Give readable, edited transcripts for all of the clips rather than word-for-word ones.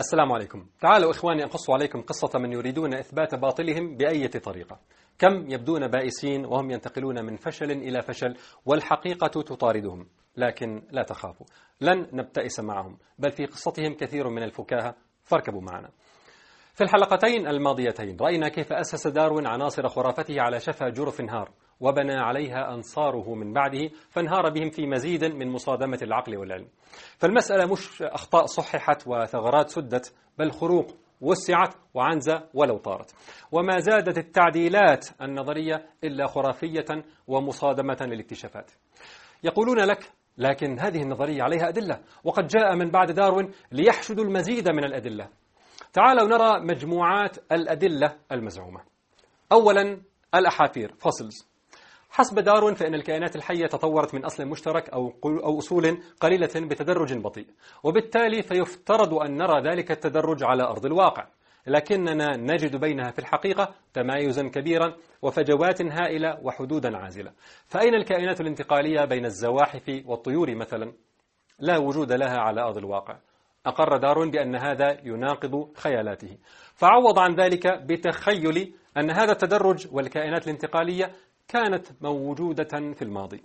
السلام عليكم. تعالوا إخواني أقص عليكم قصة من يريدون إثبات باطلهم بأي طريقة. كم يبدون بائسين وهم ينتقلون من فشل إلى فشل والحقيقة تطاردهم، لكن لا تخافوا، لن نبتئس معهم، بل في قصتهم كثير من الفكاهة، فاركبوا معنا. في الحلقتين الماضيتين رأينا كيف أسس داروين عناصر خرافته على شفا جرف هار، وبنى عليها أنصاره من بعده فانهار بهم في مزيد من مصادمة العقل والعلم. فالمسألة مش أخطاء صححت وثغرات سدت، بل خروق وسعت وعنزة ولو طارت. وما زادت التعديلات النظرية إلا خرافية ومصادمة للاكتشافات. يقولون لك لكن هذه النظرية عليها أدلة، وقد جاء من بعد داروين ليحشدوا المزيد من الأدلة. تعالوا نرى مجموعات الأدلة المزعومة. أولا الأحافير فوسلز. حسب داروين فإن الكائنات الحية تطورت من أصل مشترك أو أصول قليلة بتدرج بطيء، وبالتالي فيفترض أن نرى ذلك التدرج على أرض الواقع، لكننا نجد بينها في الحقيقة تمايزا كبيرا وفجوات هائلة وحدودا عازلة. فأين الكائنات الانتقالية بين الزواحف والطيور مثلا؟ لا وجود لها على أرض الواقع. أقر داروين بأن هذا يناقض خيالاته، فعوض عن ذلك بتخيل أن هذا التدرج والكائنات الانتقالية كانت موجودة في الماضي،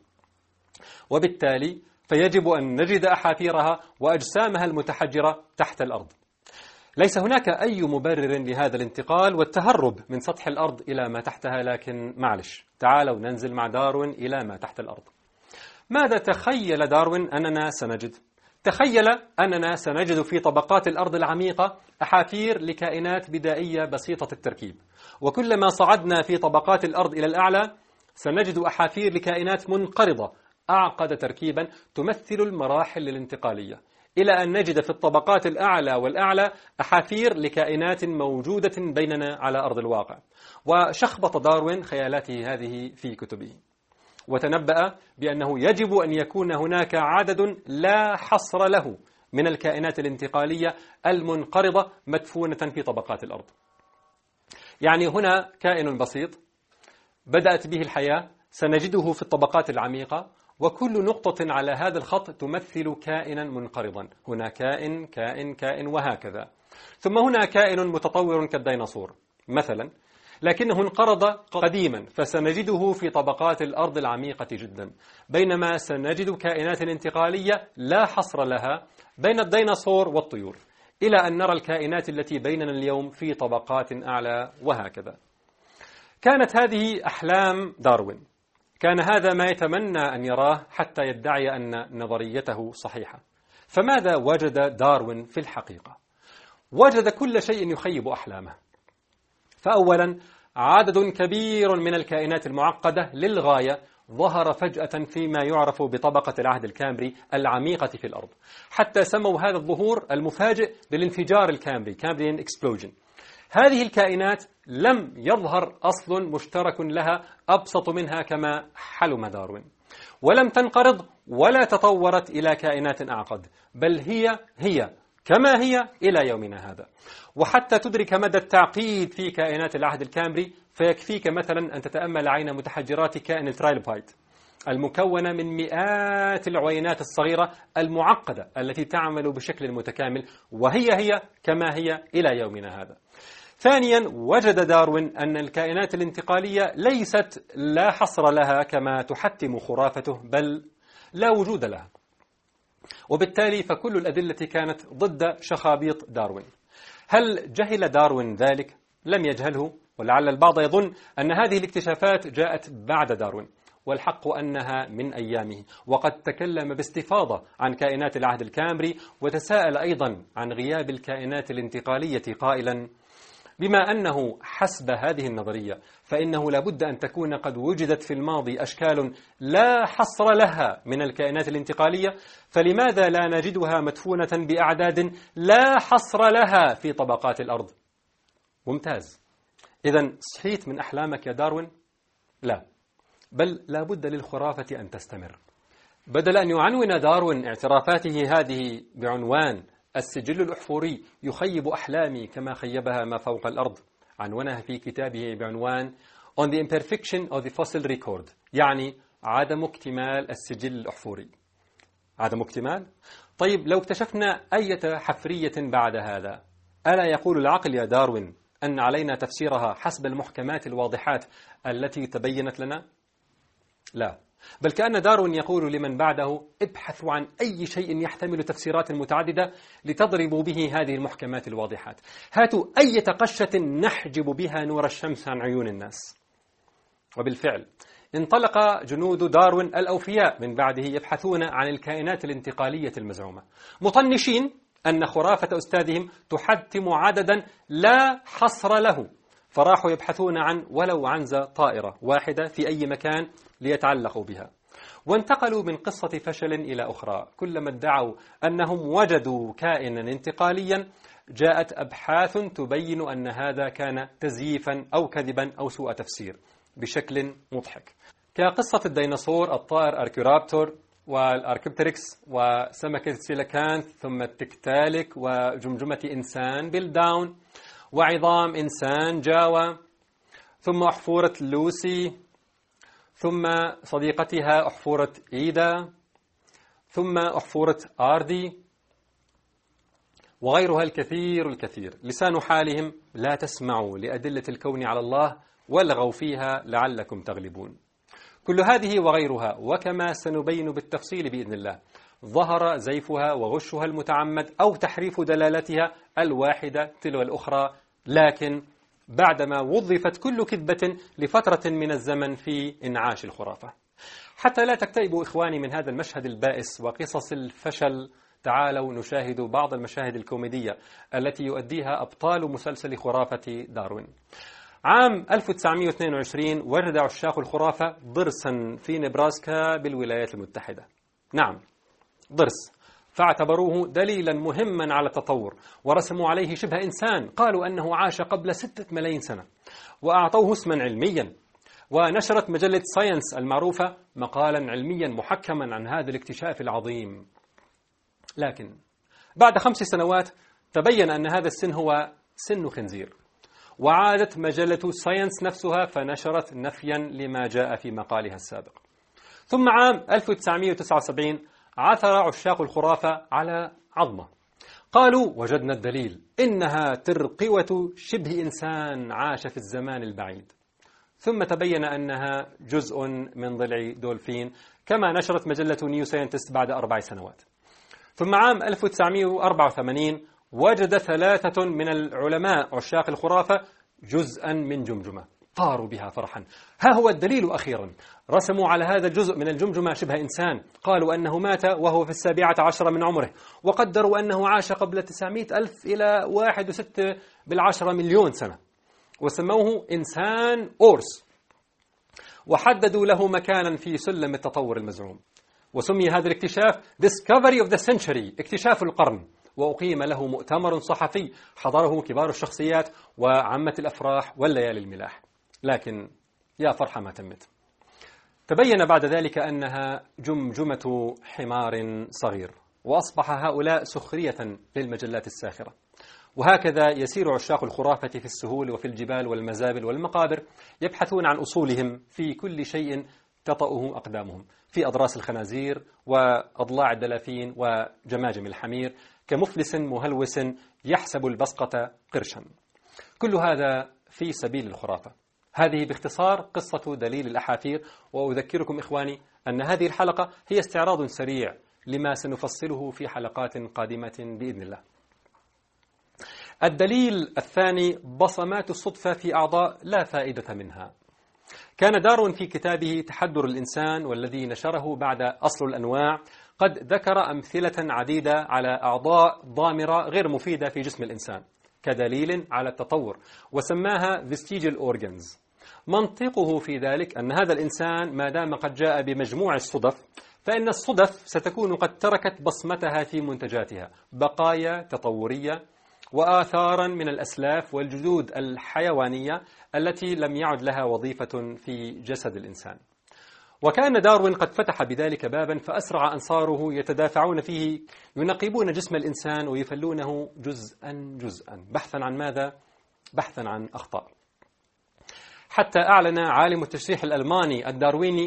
وبالتالي فيجب أن نجد أحافيرها وأجسامها المتحجرة تحت الأرض. ليس هناك أي مبرر لهذا الانتقال والتهرب من سطح الأرض إلى ما تحتها، لكن معلش تعالوا ننزل مع داروين إلى ما تحت الأرض. ماذا تخيل داروين أننا سنجد؟ تخيل أننا سنجد في طبقات الأرض العميقة أحافير لكائنات بدائية بسيطة التركيب، وكلما صعدنا في طبقات الأرض إلى الأعلى سنجد أحافير لكائنات منقرضة أعقد تركيبا تمثل المراحل الانتقالية، إلى أن نجد في الطبقات الأعلى والأعلى أحافير لكائنات موجودة بيننا على أرض الواقع. وشخبط داروين خيالاته هذه في كتبه، وتنبأ بأنه يجب أن يكون هناك عدد لا حصر له من الكائنات الانتقالية المنقرضة مدفونة في طبقات الأرض. يعني هنا كائن بسيط بدأت به الحياة سنجده في الطبقات العميقة، وكل نقطة على هذا الخط تمثل كائنا منقرضا. هنا كائن كائن كائن وهكذا. ثم هنا كائن متطور كالديناصور مثلا، لكنه انقرض قديما فسنجده في طبقات الأرض العميقة جدا، بينما سنجد كائنات انتقالية لا حصر لها بين الديناصور والطيور، إلى أن نرى الكائنات التي بيننا اليوم في طبقات أعلى وهكذا. كانت هذه أحلام داروين، كان هذا ما يتمنى أن يراه حتى يدعي أن نظريته صحيحة. فماذا وجد داروين في الحقيقة؟ وجد كل شيء يخيب أحلامه. فأولا عدد كبير من الكائنات المعقدة للغاية ظهر فجأة فيما يعرف بطبقة العهد الكامبري العميقة في الأرض، حتى سموا هذا الظهور المفاجئ بالانفجار الكامبري Cambrian Explosion. هذه الكائنات لم يظهر أصل مشترك لها أبسط منها كما حلم داروين، ولم تنقرض ولا تطورت إلى كائنات أعقد، بل هي كما هي إلى يومنا هذا. وحتى تدرك مدى التعقيد في كائنات العهد الكامبري فيكفيك مثلا أن تتأمل عين متحجرات كائن الترايلوبايت المكونة من مئات العوينات الصغيرة المعقدة التي تعمل بشكل متكامل، وهي كما هي إلى يومنا هذا. ثانيا وجد داروين أن الكائنات الانتقالية ليست لا حصر لها كما تحتم خرافته، بل لا وجود لها، وبالتالي فكل الأدلة كانت ضد شخابيط داروين. هل جهل داروين ذلك؟ لم يجهله، ولعل البعض يظن أن هذه الاكتشافات جاءت بعد داروين، والحق أنها من أيامه، وقد تكلم باستفاضة عن كائنات العهد الكامبري وتساءل أيضا عن غياب الكائنات الانتقالية قائلا: بما أنه حسب هذه النظرية فإنه لابد أن تكون قد وجدت في الماضي أشكال لا حصر لها من الكائنات الانتقالية، فلماذا لا نجدها مدفونة بأعداد لا حصر لها في طبقات الأرض؟ ممتاز. إذن صحيت من أحلامك يا داروين؟ لا، بل لابد للخرافة أن تستمر. بدل أن يعنون داروين اعترافاته هذه بعنوان السجل الأحفوري يخيب أحلامي كما خيبها ما فوق الأرض، عنونها في كتابه بعنوان On the Imperfection of the Fossil Record، يعني عدم اكتمال السجل الأحفوري. عدم اكتمال؟ طيب لو اكتشفنا أي حفرية بعد هذا ألا يقول العقل يا داروين أن علينا تفسيرها حسب المحكمات الواضحات التي تبينت لنا؟ لا، بل كأن داروين يقول لمن بعده: ابحثوا عن أي شيء يحتمل تفسيرات متعددة لتضربوا به هذه المحكمات الواضحات. هاتوا أي قشة نحجب بها نور الشمس عن عيون الناس. وبالفعل انطلق جنود داروين الأوفياء من بعده يبحثون عن الكائنات الانتقالية المزعومة، مطنشين أن خرافة أستاذهم تحتم عددا لا حصر له، فراحوا يبحثون عن ولو عنزة طائرة واحدة في أي مكان ليتعلقوا بها، وانتقلوا من قصة فشل إلى أخرى. كلما ادعوا أنهم وجدوا كائنا انتقاليا جاءت أبحاث تبين أن هذا كان تزييفا أو كذبا أو سوء تفسير بشكل مضحك، كقصة الديناصور الطائر أركيورابتور والأركيبتريكس وسمكة سيليكانث، ثم التكتالك وجمجمة إنسان بيلداون وعظام إنسان جاوا، ثم أحفورة لوسي، ثم صديقتها أحفورة إيدا، ثم أحفورة آردي، وغيرها الكثير الكثير. لسان حالهم: لا تسمعوا لأدلة الكون على الله والغوا فيها لعلكم تغلبون. كل هذه وغيرها، وكما سنبين بالتفصيل بإذن الله، ظهر زيفها وغشها المتعمد أو تحريف دلالتها الواحدة تلو الأخرى، لكن بعدما وظفت كل كذبة لفترة من الزمن في إنعاش الخرافة. حتى لا تكتئبوا إخواني من هذا المشهد البائس وقصص الفشل، تعالوا نشاهد بعض المشاهد الكوميدية التي يؤديها أبطال مسلسل خرافة داروين. عام 1922 وجد عشاق الخرافة ضرسا في نبراسكا بالولايات المتحدة. نعم، ضرس، فاعتبروه دليلا مهما على التطور، ورسموا عليه شبه إنسان، قالوا أنه عاش قبل 6 ملايين سنة، وأعطوه اسما علميا. ونشرت مجلة ساينس المعروفة مقالا علميا محكما عن هذا الاكتشاف العظيم. لكن بعد 5 سنوات تبين أن هذا السن هو سن خنزير، وعادت مجلة ساينس نفسها فنشرت نفيا لما جاء في مقالها السابق. ثم عام 1979 عثر عشاق الخرافة على عظمة، قالوا: وجدنا الدليل، إنها ترقوة شبه إنسان عاش في الزمان البعيد. ثم تبين أنها جزء من ضلع دولفين، كما نشرت مجلة نيو ساينتست بعد 4 سنوات. ثم عام 1984 وجد 3 من العلماء عشاق الخرافة جزءا من جمجمة، طاروا بها فرحا. ها هو الدليل أخيرا. رسموا على هذا الجزء من الجمجمة شبه إنسان، قالوا أنه مات وهو في 17 من عمره، وقدروا أنه عاش قبل 900,000 إلى 1.6 مليون سنة، وسموه إنسان أورس، وحددوا له مكانا في سلم التطور المزعوم، وسمي هذا الاكتشاف Discovery of the Century، اكتشاف القرن. وأقيم له مؤتمر صحفي حضره كبار الشخصيات وعامة الأفراح والليالي الملاح. لكن يا فرحة ما تمت، تبين بعد ذلك أنها جمجمة حمار صغير، وأصبح هؤلاء سخرية للمجلات الساخرة. وهكذا يسير عشاق الخرافة في السهول وفي الجبال والمزابل والمقابر، يبحثون عن أصولهم في كل شيء تطأه أقدامهم، في أضراس الخنازير وأضلاع الدلافين وجماجم الحمير، كمفلس مهلوس يحسب البصقة قرشا. كل هذا في سبيل الخرافة. هذه باختصار قصة دليل الأحافير، وأذكركم إخواني أن هذه الحلقة هي استعراض سريع لما سنفصله في حلقات قادمة بإذن الله. الدليل الثاني: بصمات الصدفة في أعضاء لا فائدة منها. كان داروين في كتابه تحدر الإنسان، والذي نشره بعد أصل الأنواع، قد ذكر أمثلة عديدة على أعضاء ضامرة غير مفيدة في جسم الإنسان كدليل على التطور، وسماها vestigial organs. منطقه في ذلك أن هذا الإنسان ما دام قد جاء بمجموع الصدف، فإن الصدف ستكون قد تركت بصمتها في منتجاتها، بقايا تطورية وآثارا من الأسلاف والجذود الحيوانية التي لم يعد لها وظيفة في جسد الإنسان. وكان داروين قد فتح بذلك بابا، فأسرع أنصاره يتدافعون فيه، ينقبون جسم الإنسان ويفلونه جزءا جزءا، بحثا عن ماذا؟ بحثا عن أخطاء. حتى أعلن عالم التشريح الألماني الدارويني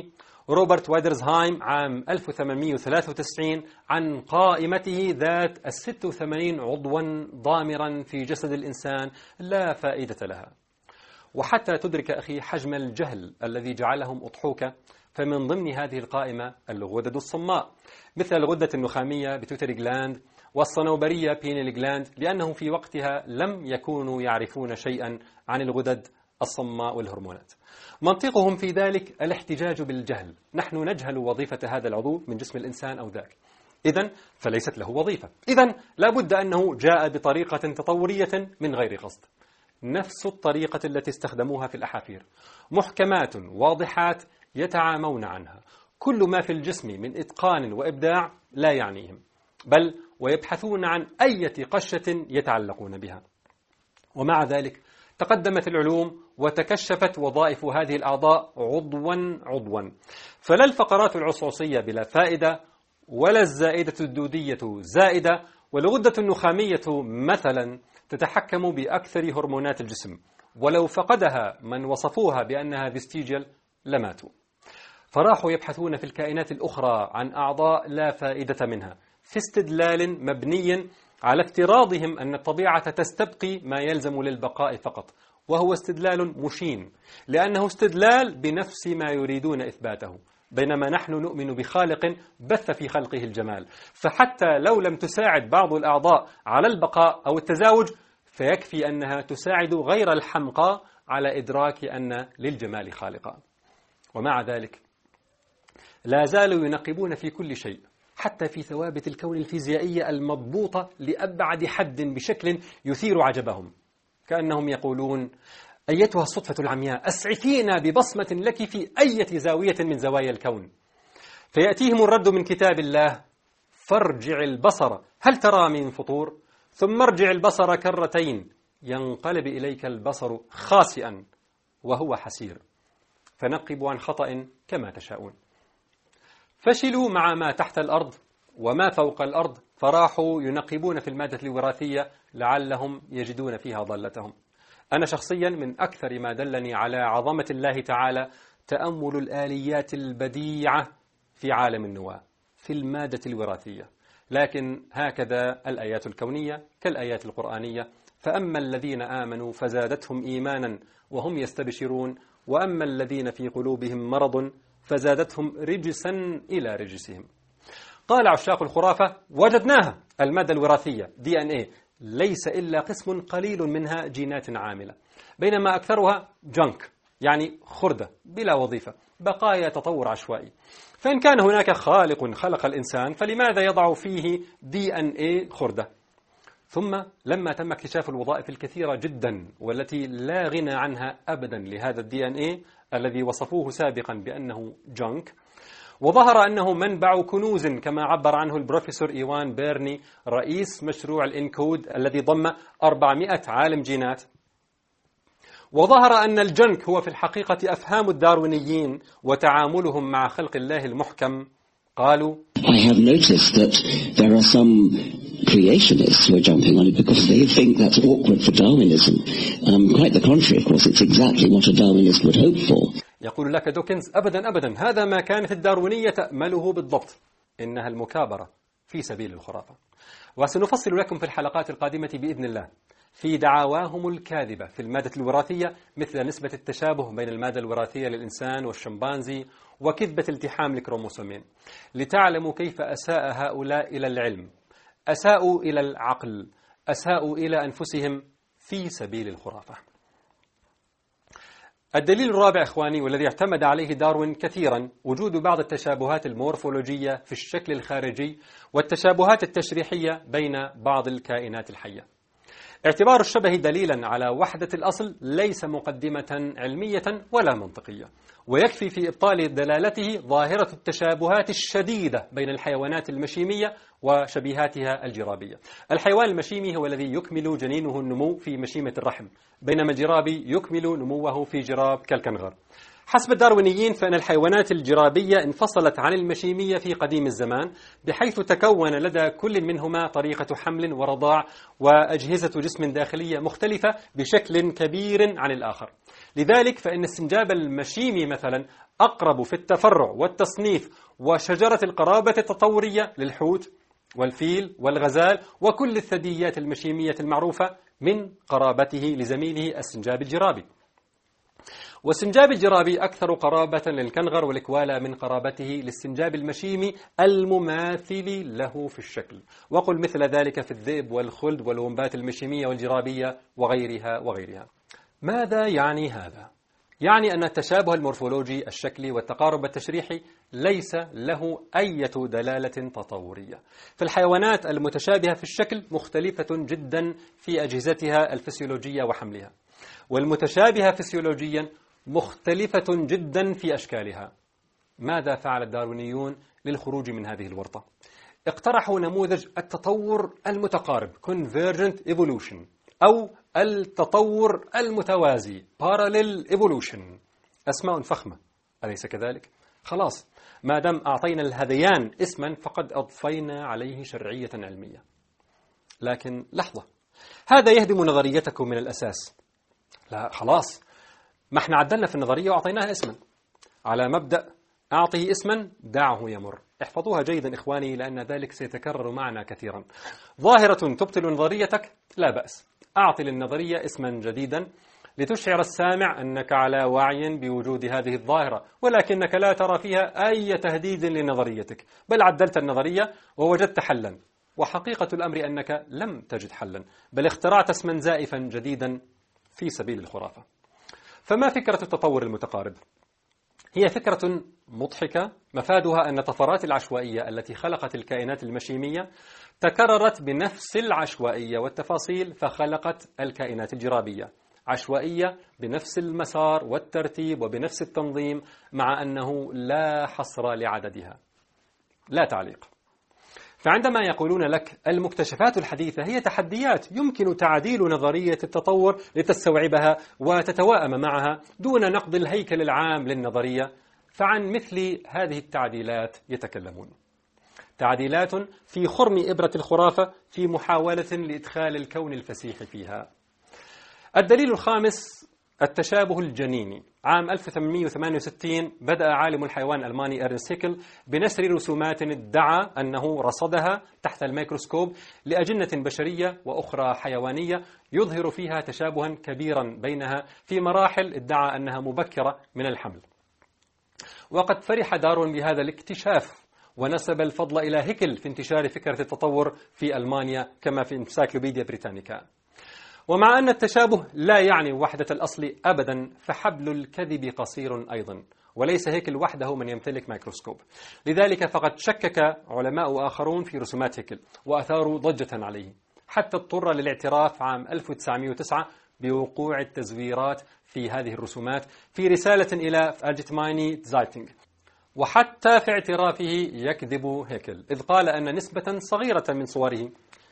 روبرت وادرزهايم عام 1893 عن قائمته ذات 86 عضوا ضامرا في جسد الإنسان لا فائدة لها. وحتى تدرك أخي حجم الجهل الذي جعلهم أضحوك، فمن ضمن هذه القائمة الغدد الصماء مثل الغدة النخامية بيتوتري جلاند والصنوبرية بينيل جلاند، لأنهم في وقتها لم يكونوا يعرفون شيئا عن الغدد الصماء والهرمونات. منطقهم في ذلك الاحتجاج بالجهل. نحن نجهل وظيفة هذا العضو من جسم الإنسان أو ذاك، إذن فليست له وظيفة، إذن لابد أنه جاء بطريقة تطورية من غير قصد، نفس الطريقة التي استخدموها في الأحافير، محكمات واضحات يتعامون عنها. كل ما في الجسم من إتقان وإبداع لا يعنيهم، بل ويبحثون عن أي قشة يتعلقون بها. ومع ذلك تقدمت العلوم وتكشفت وظائف هذه الأعضاء عضوا، فلا الفقرات العصعصية بلا فائدة، ولا الزائدة الدودية زائدة، والغدة النخامية مثلا تتحكم بأكثر هرمونات الجسم، ولو فقدها من وصفوها بأنها فيستيجيال لماتوا. فراحوا يبحثون في الكائنات الأخرى عن أعضاء لا فائدة منها، في استدلال مبني على افتراضهم أن الطبيعة تستبقي ما يلزم للبقاء فقط، وهو استدلال مشين، لأنه استدلال بنفس ما يريدون إثباته، بينما نحن نؤمن بخالق بث في خلقه الجمال، فحتى لو لم تساعد بعض الأعضاء على البقاء أو التزاوج فيكفي أنها تساعد غير الحمقى على إدراك أن للجمال خالقا. ومع ذلك لا زالوا ينقبون في كل شيء، حتى في ثوابت الكون الفيزيائية المضبوطة لأبعد حد بشكل يثير عجبهم، كأنهم يقولون: أيتها الصدفة العمياء، أسعفينا ببصمة لك في أي زاوية من زوايا الكون. فيأتيهم الرد من كتاب الله: فارجع البصر هل ترى من فطور، ثم ارجع البصر كرتين ينقلب إليك البصر خاسئا وهو حسير، فنقبوا عن خطأ كما تشاءون. فشلوا مع ما تحت الأرض وما فوق الأرض، فراحوا ينقبون في المادة الوراثية لعلهم يجدون فيها ضالتهم. أنا شخصيا من أكثر ما دلني على عظمة الله تعالى تأمل الآليات البديعة في عالم النواة في المادة الوراثية، لكن هكذا الآيات الكونية كالآيات القرآنية، فأما الذين آمنوا فزادتهم إيمانا وهم يستبشرون، وأما الذين في قلوبهم مرض فزادتهم رجسا إلى رجسهم. قال عشاق الخرافة: وجدناها، المادة الوراثية DNA ليس إلا قسم قليل منها جينات عاملة، بينما أكثرها جنك، يعني خردة بلا وظيفة، بقايا تطور عشوائي. فإن كان هناك خالق خلق الإنسان فلماذا يضع فيه DNA خردة؟ ثم لما تم اكتشاف الوظائف الكثيرة جدا والتي لا غنى عنها أبدا لهذا DNA الذي وصفوه سابقا بأنه جنك، وظهر أنه منبع كنوز كما عبر عنه البروفيسور إيوان بيرني رئيس مشروع الإنكود الذي ضم 400 عالم جينات، وظهر أن الجنك هو في الحقيقة أفهام الداروينيين وتعاملهم مع خلق الله المحكم. قالوا: I have noticed that there are some creationists who are jumping on it because they think that's awkward for Darwinism. Quite the contrary, of course, it's exactly what a Darwinist would hope for. يقول لك دوكنز: أبدا أبدا، هذا ما كانت الداروينية تأمله بالضبط، إنها المكابرة في سبيل الخرافة. وسنفصل لكم في الحلقات القادمة بإذن الله في دعواهم الكاذبة في المادة الوراثية، مثل نسبة التشابه بين المادة الوراثية للإنسان والشمبانزي وكذبة التحام الكروموسومين، لتعلموا كيف أساء هؤلاء إلى العلم، أساءوا إلى العقل، أساءوا إلى أنفسهم في سبيل الخرافة. الدليل الرابع إخواني، والذي اعتمد عليه داروين كثيرا، وجود بعض التشابهات المورفولوجية في الشكل الخارجي والتشابهات التشريحية بين بعض الكائنات الحية. اعتبار الشبه دليلا على وحدة الأصل ليس مقدمة علمية ولا منطقية، ويكفي في إبطال دلالته ظاهرة التشابهات الشديدة بين الحيوانات المشيمية وشبيهاتها الجرابية. الحيوان المشيمي هو الذي يكمل جنينه النمو في مشيمة الرحم، بينما الجرابي يكمل نموه في جراب كالكنغر. حسب الداروينيين فإن الحيوانات الجرابية انفصلت عن المشيمية في قديم الزمان، بحيث تكون لدى كل منهما طريقة حمل ورضاع وأجهزة جسم داخلية مختلفة بشكل كبير عن الآخر. لذلك فإن استنجاب المشيمي مثلا أقرب في التفرع والتصنيف وشجرة القرابة التطورية للحوت والفيل والغزال وكل الثدييات المشيمية المعروفة من قرابته لزميله السنجاب الجرابي. والسنجاب الجرابي أكثر قرابة للكنغر والكوالا من قرابته للسنجاب المشيمي المماثل له في الشكل، وقل مثل ذلك في الذئب والخلد والومبات المشيمية والجرابية وغيرها. ماذا يعني هذا؟ يعني أن التشابه المورفولوجي الشكلي والتقارب التشريحي ليس له أي دلالة تطورية. فالحيوانات المتشابهة في الشكل مختلفة جدا في أجهزتها الفسيولوجية وحملها، والمتشابهة فسيولوجيا مختلفة جدا في أشكالها. ماذا فعل الداروينيون للخروج من هذه الورطة؟ اقترحوا نموذج التطور المتقارب Convergent Evolution أو التطور المتوازي Parallel Evolution. أسماء فخمة أليس كذلك؟ خلاص، ما دام أعطينا الهذيان اسما فقد أضفينا عليه شرعية علمية. لكن لحظة، هذا يهدم نظريتكم من الأساس. لا خلاص، ما احنا عدلنا في النظرية وأعطيناها اسما على مبدأ أعطيه اسما دعه يمر. احفظوها جيدا إخواني، لأن ذلك سيتكرر معنا كثيرا. ظاهرة تبطل نظريتك لا بأس، أعطي للنظرية اسما جديدا لتشعر السامع أنك على وعي بوجود هذه الظاهرة، ولكنك لا ترى فيها أي تهديد لنظريتك، بل عدلت النظرية ووجدت حلا. وحقيقة الأمر أنك لم تجد حلا، بل اخترعت اسما زائفا جديدا في سبيل الخرافة. فما فكرة التطور المتقارب؟ هي فكرة مضحكة مفادها أن الطفرات العشوائية التي خلقت الكائنات المشيمية تكررت بنفس العشوائية والتفاصيل فخلقت الكائنات الجرابية، عشوائية بنفس المسار والترتيب وبنفس التنظيم، مع أنه لا حصر لعددها. لا تعليق. فعندما يقولون لك المكتشفات الحديثة هي تحديات يمكن تعديل نظرية التطور لتستوعبها وتتوائم معها دون نقد الهيكل العام للنظرية، فعن مثل هذه التعديلات يتكلمون. تعديلات في خرم إبرة الخرافة في محاولة لإدخال الكون الفسيح فيها. الدليل الخامس التشابه الجنيني. عام 1868 بدأ عالم الحيوان الألماني إرنست هيكل بنشر رسومات ادعى أنه رصدها تحت الميكروسكوب لأجنة بشرية وأخرى حيوانية يظهر فيها تشابها كبيرا بينها في مراحل ادعى أنها مبكرة من الحمل. وقد فرح داروين بهذا الاكتشاف ونسب الفضل إلى هيكل في انتشار فكرة التطور في ألمانيا كما في انسايكلوبيديا بريتانيكا. ومع أن التشابه لا يعني وحدة الأصل أبدا، فحبل الكذب قصير أيضا، وليس هيكل وحده من يمتلك ميكروسكوب. لذلك فقد شكك علماء آخرون في رسومات هيكل وأثاروا ضجة عليه، حتى اضطر للاعتراف عام 1909 بوقوع التزويرات في هذه الرسومات في رسالة إلى ألجتمايني زايتنج. وحتى في اعترافه يكذب هيكل، إذ قال أن نسبة صغيرة من صوره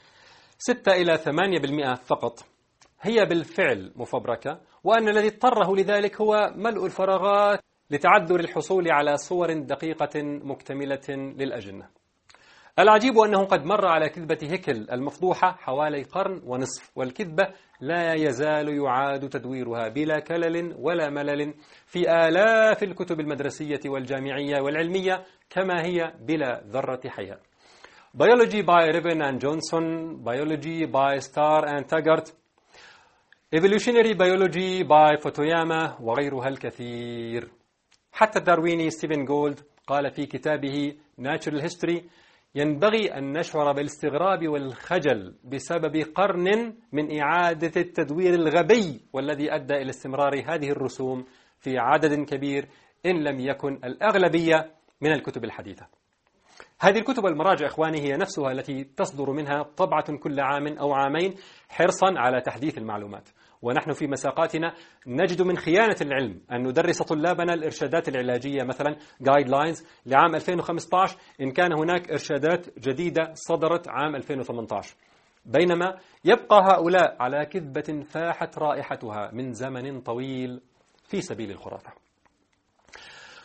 6 إلى 8% فقط هي بالفعل مفبركة، وأن الذي اضطره لذلك هو ملء الفراغات لتعذر الحصول على صور دقيقة مكتملة للأجنة. العجيب أنه قد مر على كذبة هيكل المفضوحة حوالي قرن ونصف، والكذبة لا يزال يعاد تدويرها بلا كلل ولا ملل في آلاف الكتب المدرسية والجامعية والعلمية كما هي بلا ذرة حياء. Biology by Ribben and Johnson, Biology by Starr and Taggart, Evolutionary Biology by فوتوياما وغيرها الكثير. حتى الدارويني ستيفن جولد قال في كتابه Natural History: ينبغي أن نشعر بالاستغراب والخجل بسبب قرن من إعادة التدوير الغبي والذي أدى إلى استمرار هذه الرسوم في عدد كبير إن لم يكن الأغلبية من الكتب الحديثة. هذه الكتب والمراجع إخواني هي نفسها التي تصدر منها طبعة كل عام أو عامين حرصا على تحديث المعلومات. ونحن في مساقاتنا نجد من خيانة العلم أن ندرس طلابنا الإرشادات العلاجية مثلا Guidelines لعام 2015 إن كان هناك إرشادات جديدة صدرت عام 2018، بينما يبقى هؤلاء على كذبة فاحت رائحتها من زمن طويل في سبيل الخرافة.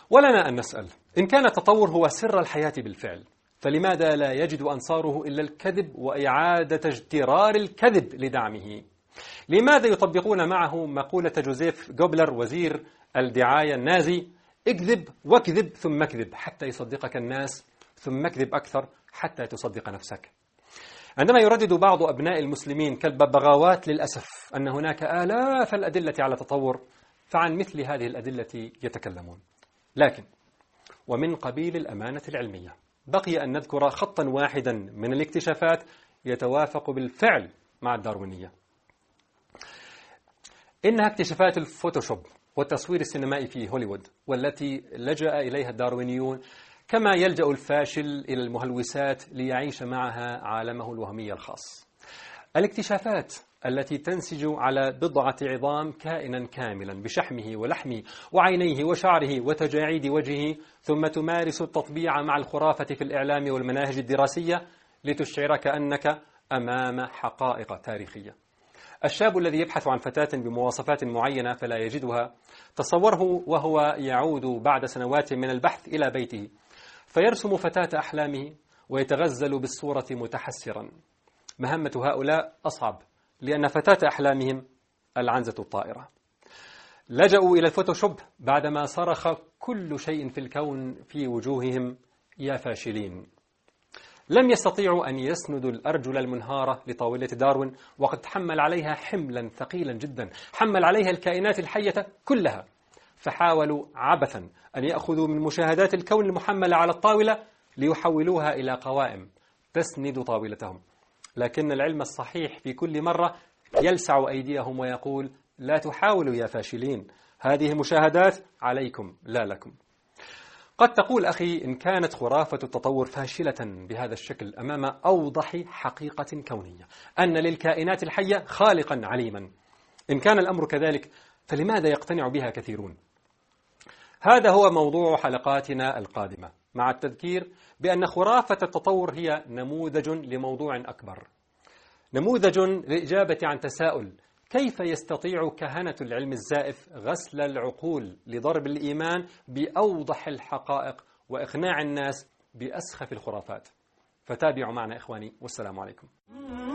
ولنا أن نسأل: إن كان التطور هو سر الحياة بالفعل، فلماذا لا يجد أنصاره إلا الكذب وإعادة اجترار الكذب لدعمه؟ لماذا يطبقون معه مقولة جوزيف جوبلر وزير الدعاية النازي: اكذب واكذب ثم اكذب حتى يصدقك الناس، ثم اكذب أكثر حتى تصدق نفسك؟ عندما يردد بعض أبناء المسلمين كالببغاوات للأسف أن هناك آلاف الأدلة على التطور، فعن مثل هذه الأدلة يتكلمون. لكن ومن قبيل الأمانة العلمية بقي أن نذكر خطا واحدا من الاكتشافات يتوافق بالفعل مع الداروينية. إنها اكتشافات الفوتوشوب والتصوير السينمائي في هوليوود، والتي لجأ إليها الداروينيون كما يلجأ الفاشل إلى المهلوسات ليعيش معها عالمه الوهمي الخاص. الاكتشافات التي تنسج على بضعة عظام كائنا كاملا بشحمه ولحمه وعينيه وشعره وتجاعيد وجهه، ثم تمارس التطبيع مع الخرافة في الإعلام والمناهج الدراسية لتشعرك أنك أمام حقائق تاريخية. الشاب الذي يبحث عن فتاة بمواصفات معينة فلا يجدها، تصوره وهو يعود بعد سنوات من البحث إلى بيته فيرسم فتاة أحلامه ويتغزل بالصورة متحسرا. مهمة هؤلاء أصعب، لأن فتاة أحلامهم العنزة الطائرة. لجأوا إلى الفوتوشوب بعدما صرخ كل شيء في الكون في وجوههم: يا فاشلين. لم يستطيعوا أن يسندوا الأرجل المنهارة لطاولة داروين، وقد حمل عليها حملا ثقيلا جدا، حمل عليها الكائنات الحية كلها، فحاولوا عبثا أن يأخذوا من مشاهدات الكون المحملة على الطاولة ليحولوها إلى قوائم تسند طاولتهم. لكن العلم الصحيح في كل مرة يلسع أيديهم ويقول: لا تحاولوا يا فاشلين، هذه مشاهدات عليكم لا لكم. قد تقول أخي: إن كانت خرافة التطور فاشلة بهذا الشكل أمام أوضح حقيقة كونية أن للكائنات الحية خالقا عليما، إن كان الأمر كذلك فلماذا يقتنع بها كثيرون؟ هذا هو موضوع حلقاتنا القادمة، مع التذكير بأن خرافة التطور هي نموذج لموضوع أكبر، نموذج للإجابة عن تساؤل: كيف يستطيع كهنة العلم الزائف غسل العقول لضرب الإيمان بأوضح الحقائق وإقناع الناس بأسخف الخرافات؟ فتابعوا معنا إخواني، والسلام عليكم.